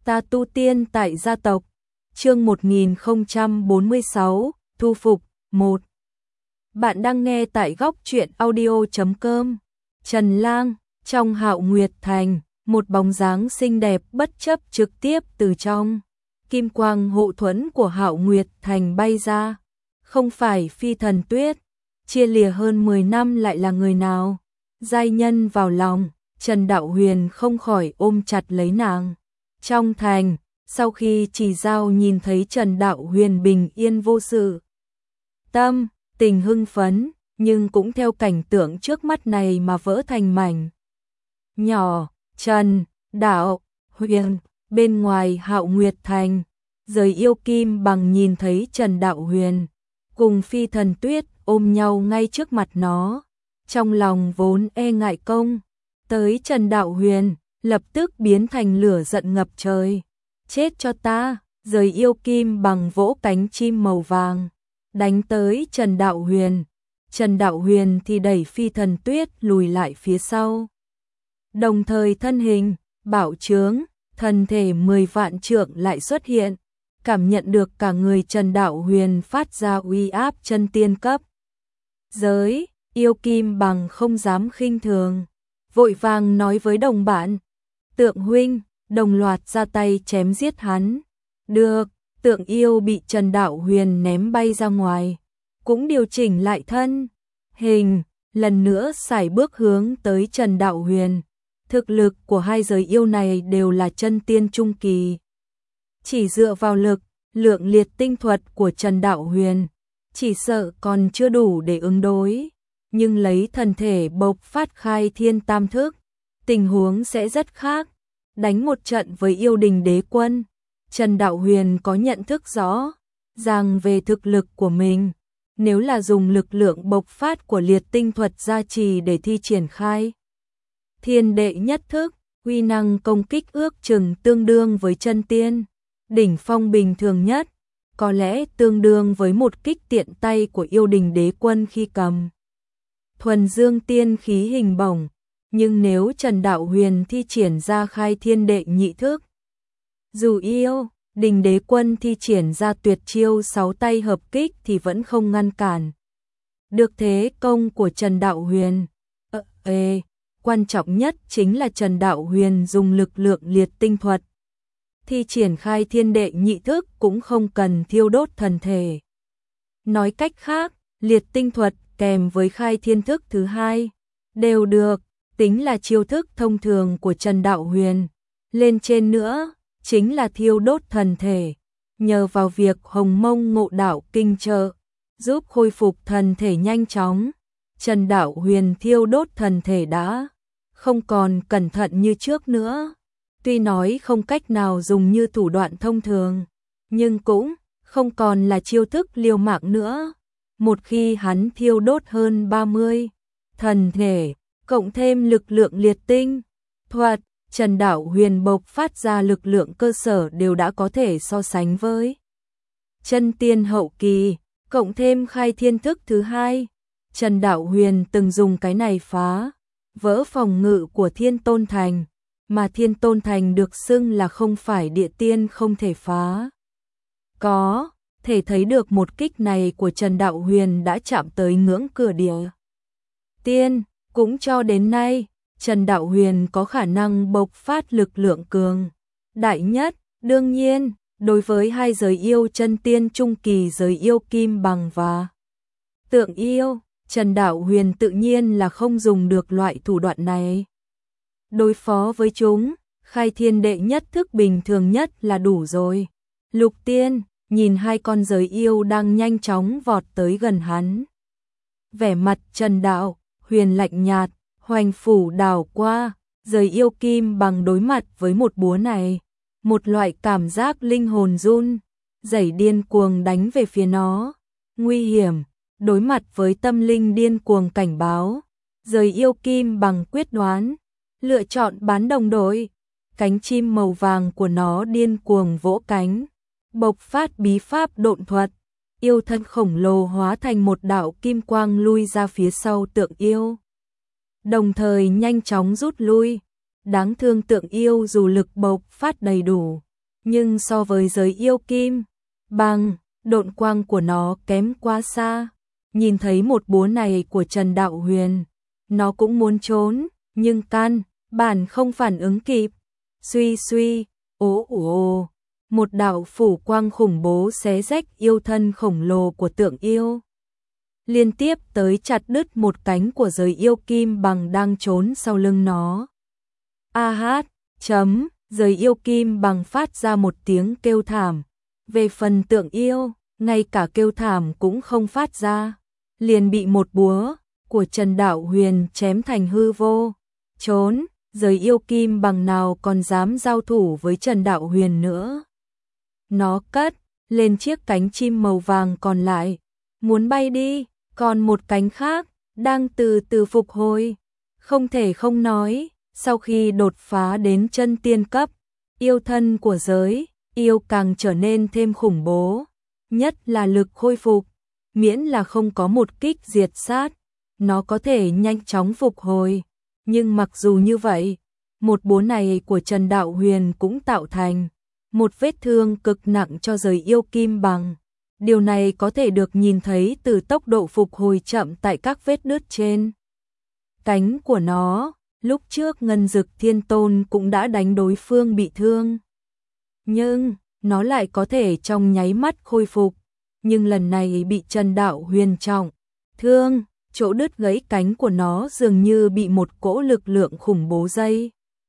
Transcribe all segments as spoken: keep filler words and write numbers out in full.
Ta tu tiên tại gia tộc. Chương một nghìn không trăm bốn mươi sáu, thu phục một. Bạn đang nghe tại góc truyện audio chấm com. Trần Lang, trong Hạo Nguyệt Thành, một bóng dáng xinh đẹp bất chấp trực tiếp từ trong kim quang hộ thuẫn của Hạo Nguyệt Thành bay ra. Không phải Phi Thần Tuyết, chia lìa hơn mười năm lại là người nào? Giai nhân vào lòng, Trần Đạo Huyền không khỏi ôm chặt lấy nàng. Trong thành, sau khi Chỉ Dao nhìn thấy Trần Đạo Huyền bình yên vô sự, tâm tình hưng phấn, nhưng cũng theo cảnh tượng trước mắt này mà vỡ thành mảnh nhỏ. Trần Đạo Huyền, bên ngoài Hạo Nguyệt Thành, giới yêu kim bằng nhìn thấy Trần Đạo Huyền cùng Phi Thần Tuyết ôm nhau ngay trước mặt nó, trong lòng vốn e ngại công tới Trần Đạo Huyền, lập tức biến thành lửa giận ngập trời. Chết cho ta! Giới yêu kim bằng vỗ cánh chim màu vàng, đánh tới Trần Đạo Huyền. Trần Đạo Huyền thì đẩy Phi Thần Tuyết lùi lại phía sau. Đồng thời thân hình bạo trướng, thân thể mười vạn trượng lại xuất hiện, cảm nhận được cả người Trần Đạo Huyền phát ra uy áp chân tiên cấp. Giới yêu kim bằng không dám khinh thường, vội vàng nói với đồng bạn: Tượng huynh, đồng loạt ra tay chém giết hắn. Được. Tượng yêu bị Trần Đạo Huyền ném bay ra ngoài, cũng điều chỉnh lại thân hình, lần nữa sải bước hướng tới Trần Đạo Huyền. Thực lực của hai giới yêu này đều là chân tiên trung kỳ. Chỉ dựa vào lực, lượng liệt tinh thuật của Trần Đạo Huyền, chỉ sợ còn chưa đủ để ứng đối. Nhưng lấy thân thể bộc phát khai thiên tam thức, tình huống sẽ rất khác. Đánh một trận với yêu đình đế quân, Trần Đạo Huyền có nhận thức rõ ràng về thực lực của mình. Nếu là dùng lực lượng bộc phát của liệt tinh thuật gia trì để thi triển khai thiên đệ nhất thức, uy năng công kích ước chừng tương đương với chân tiên đỉnh phong bình thường nhất, có lẽ tương đương với một kích tiện tay của yêu đình đế quân khi cầm thuần dương tiên khí hình bổng. Nhưng nếu Trần Đạo Huyền thi triển ra khai thiên đệ nhị thức, dù yêu đình đế quân thi triển ra tuyệt chiêu sáu tay hợp kích thì vẫn không ngăn cản được thế công của Trần Đạo Huyền. Ờ, ê, quan trọng nhất chính là Trần Đạo Huyền dùng lực lượng liệt tinh thuật thi triển khai thiên đệ nhị thức cũng không cần thiêu đốt thần thể. Nói cách khác, liệt tinh thuật kèm với khai thiên thức thứ hai đều được tính là chiêu thức thông thường của Trần Đạo Huyền. Lên trên nữa chính là thiêu đốt thần thể, nhờ vào việc Hồng Mông Ngộ Đạo Kinh trợ giúp khôi phục thần thể nhanh chóng. Trần Đạo Huyền thiêu đốt thần thể đã không còn cẩn thận như trước nữa. Tuy nói không cách nào dùng như thủ đoạn thông thường, nhưng cũng không còn là chiêu thức liều mạng nữa. Một khi hắn thiêu đốt hơn ba mươi thần thể, cộng thêm lực lượng liệt tinh thuật, Trần Đạo Huyền bộc phát ra lực lượng cơ sở đều đã có thể so sánh với chân tiên hậu kỳ, cộng thêm khai thiên thức thứ hai. Trần Đạo Huyền từng dùng cái này phá vỡ phòng ngự của Thiên Tôn Thành, mà Thiên Tôn Thành được xưng là không phải địa tiên không thể phá. Có thể thấy được một kích này của Trần Đạo Huyền đã chạm tới ngưỡng cửa địa tiên. Cũng cho đến nay, Trần Đạo Huyền có khả năng bộc phát lực lượng cường đại nhất. Đương nhiên, đối với hai giới yêu chân tiên trung kỳ, giới yêu kim bằng và tượng yêu, Trần Đạo Huyền tự nhiên là không dùng được loại thủ đoạn này. Đối phó với chúng, khai thiên đệ nhất thức bình thường nhất là đủ rồi. Lục Tiên nhìn hai con giới yêu đang nhanh chóng vọt tới gần hắn, vẻ mặt Trần Đạo Huyền lạnh nhạt, hoành phủ đảo qua. Giới yêu kim bằng đối mặt với một búa này, một loại cảm giác linh hồn run rẩy điên cuồng đánh về phía nó. Nguy hiểm, đối mặt với tâm linh điên cuồng cảnh báo, giới yêu kim bằng quyết đoán lựa chọn bán đồng đội. Cánh chim màu vàng của nó điên cuồng vỗ cánh, bộc phát bí pháp độn thuật. Yêu thân khổng lồ hóa thành một đạo kim quang lui ra phía sau tượng yêu, đồng thời nhanh chóng rút lui. Đáng thương tượng yêu dù lực bộc phát đầy đủ, nhưng so với giới yêu kim bằng, độn quang của nó kém quá xa. Nhìn thấy một búa này của Trần Đạo Huyền, nó cũng muốn trốn, nhưng căn bản không phản ứng kịp. Suy suy, ố ồ, một đạo phủ quang khủng bố xé rách yêu thân khổng lồ của tượng yêu. Liên tiếp tới chặt đứt một cánh của giới yêu kim bằng đang trốn sau lưng nó. A hát, chấm, giới yêu kim bằng phát ra một tiếng kêu thảm. Về phần tượng yêu, ngay cả kêu thảm cũng không phát ra. Liền bị một búa của Trần Đạo Huyền chém thành hư vô. Trốn, giới yêu kim bằng nào còn dám giao thủ với Trần Đạo Huyền nữa. Nó cất lên chiếc cánh chim màu vàng còn lại, muốn bay đi, còn một cánh khác đang từ từ phục hồi. Không thể không nói, sau khi đột phá đến chân tiên cấp, yêu thân của giới yêu càng trở nên thêm khủng bố, nhất là lực khôi phục, miễn là không có một kích diệt sát, nó có thể nhanh chóng phục hồi. Nhưng mặc dù như vậy, một búa này của Trần Đạo Huyền cũng tạo thành một vết thương cực nặng cho giới yêu kim bằng. Điều này có thể được nhìn thấy từ tốc độ phục hồi chậm tại các vết nứt trên cánh của nó. Lúc trước Ngân Dực Thiên Tôn cũng đã đánh đối phương bị thương, nhưng nó lại có thể trong nháy mắt khôi phục. Nhưng lần này bị Trần Đạo Huyền trọng thương, chỗ đứt gãy cánh của nó dường như bị một cỗ lực lượng khủng bố dây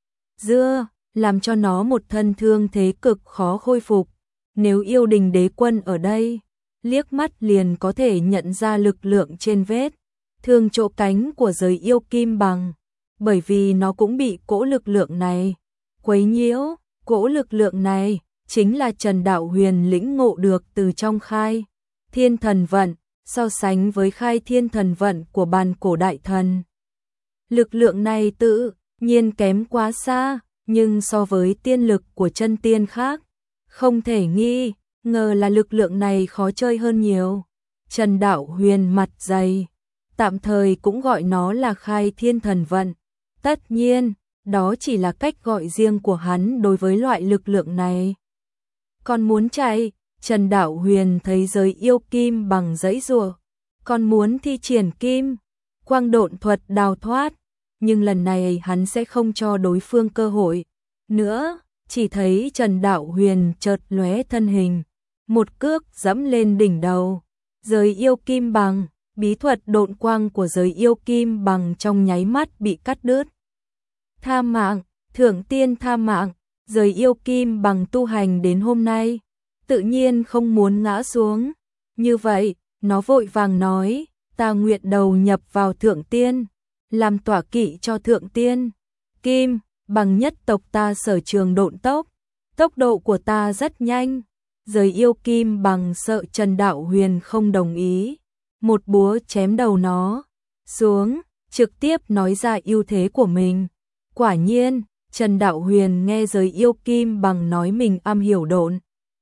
dưa, làm cho nó một thân thương thế cực khó khôi phục. Nếu Yêu Đình Đế Quân ở đây, liếc mắt liền có thể nhận ra lực lượng trên vết thương chỗ cánh của giới yêu kim bằng, bởi vì nó cũng bị cỗ lực lượng này quấy nhiễu. Cỗ lực lượng này chính là Trần Đạo Huyền lĩnh ngộ được từ trong Khai Thiên Thần Vận. So sánh với Khai Thiên Thần Vận của bàn cổ đại thần, lực lượng này tự nhiên kém quá xa, nhưng so với tiên lực của chân tiên khác, không thể nghi ngờ là lực lượng này khó chơi hơn nhiều. Trần Đạo Huyền mặt dày, tạm thời cũng gọi nó là Khai Thiên Thần Vận. Tất nhiên, đó chỉ là cách gọi riêng của hắn đối với loại lực lượng này. Còn muốn chạy, Trần Đạo Huyền thấy giới yêu kim bằng giãy giụa, còn muốn thi triển kim quang độn thuật đào thoát, nhưng lần này hắn sẽ không cho đối phương cơ hội nữa. Chỉ thấy Trần Đạo Huyền chợt lóe thân hình, một cước giẫm lên đỉnh đầu giới yêu kim bằng. Bí thuật độn quang của giới yêu kim bằng trong nháy mắt bị cắt đứt. Tha mạng, thượng tiên tha mạng. Giới yêu kim bằng tu hành đến hôm nay, tự nhiên không muốn ngã xuống. Như vậy, nó vội vàng nói, ta nguyện đầu nhập vào thượng tiên, làm tọa kỵ cho thượng tiên. Kim bằng nhất tộc ta sở trường độn tốc, tốc độ của ta rất nhanh. Giới yêu kim bằng sợ Trần Đạo Huyền không đồng ý, một búa chém đầu nó xuống, trực tiếp nói ra ưu thế của mình. Quả nhiên, Trần Đạo Huyền nghe giới yêu kim bằng nói mình am hiểu độn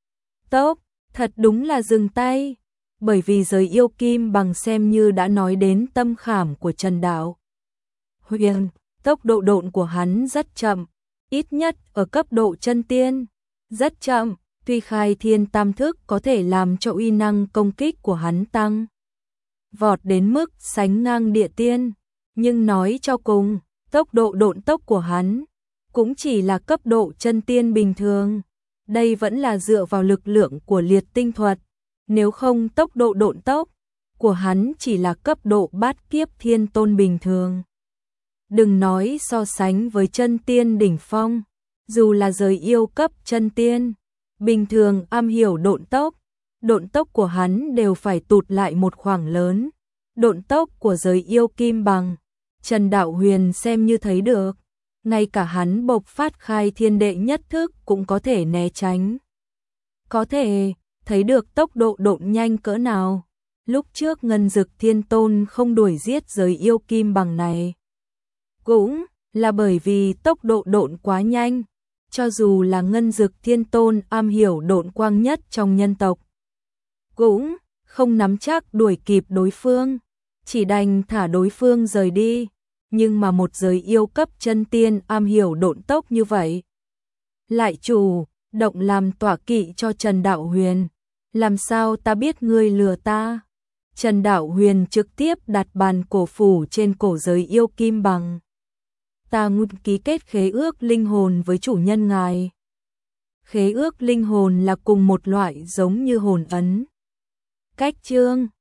tốc, thật đúng là dừng tay, bởi vì giới yêu kim bằng xem như đã nói đến tâm khảm của Trần Đạo Huyền. Tốc độ độn của hắn rất chậm, ít nhất ở cấp độ chân tiên, rất chậm. Tuy Khai Thiên Tam Thức có thể làm cho uy năng công kích của hắn tăng vọt đến mức sánh ngang địa tiên, nhưng nói cho cùng, tốc độ độn tốc của hắn cũng chỉ là cấp độ chân tiên bình thường. Đây vẫn là dựa vào lực lượng của liệt tinh thuật, nếu không tốc độ độn tốc của hắn chỉ là cấp độ bát kiếp thiên tôn bình thường. Đừng nói so sánh với chân tiên đỉnh phong, dù là giới yêu cấp chân tiên bình thường am hiểu độn tốc, độn tốc của hắn đều phải tụt lại một khoảng lớn. Độn tốc của giới yêu kim bằng, Trần Đạo Huyền xem như thấy được, ngay cả hắn bộc phát khai thiên đệ nhất thức cũng có thể né tránh. Có thể thấy được tốc độ độn nhanh cỡ nào. Lúc trước Ngân Dực Thiên Tôn không đuổi giết giới yêu kim bằng này, cũng là bởi vì tốc độ độn quá nhanh. Cho dù là Ngân Dực Thiên Tôn am hiểu độn quang nhất trong nhân tộc, cũng không nắm chắc đuổi kịp đối phương, chỉ đành thả đối phương rời đi. Nhưng mà một giới yêu cấp chân tiên am hiểu độn tốc như vậy, lại chủ động làm tọa kỵ cho Trần Đạo Huyền. Làm sao ta biết ngươi lừa ta? Trần Đạo Huyền trực tiếp đặt bàn cổ phủ trên cổ giới yêu kim bằng. Ta ngụt ký kết khế ước linh hồn với chủ nhân ngài. Khế ước linh hồn là cùng một loại giống như hồn ấn. Cách chương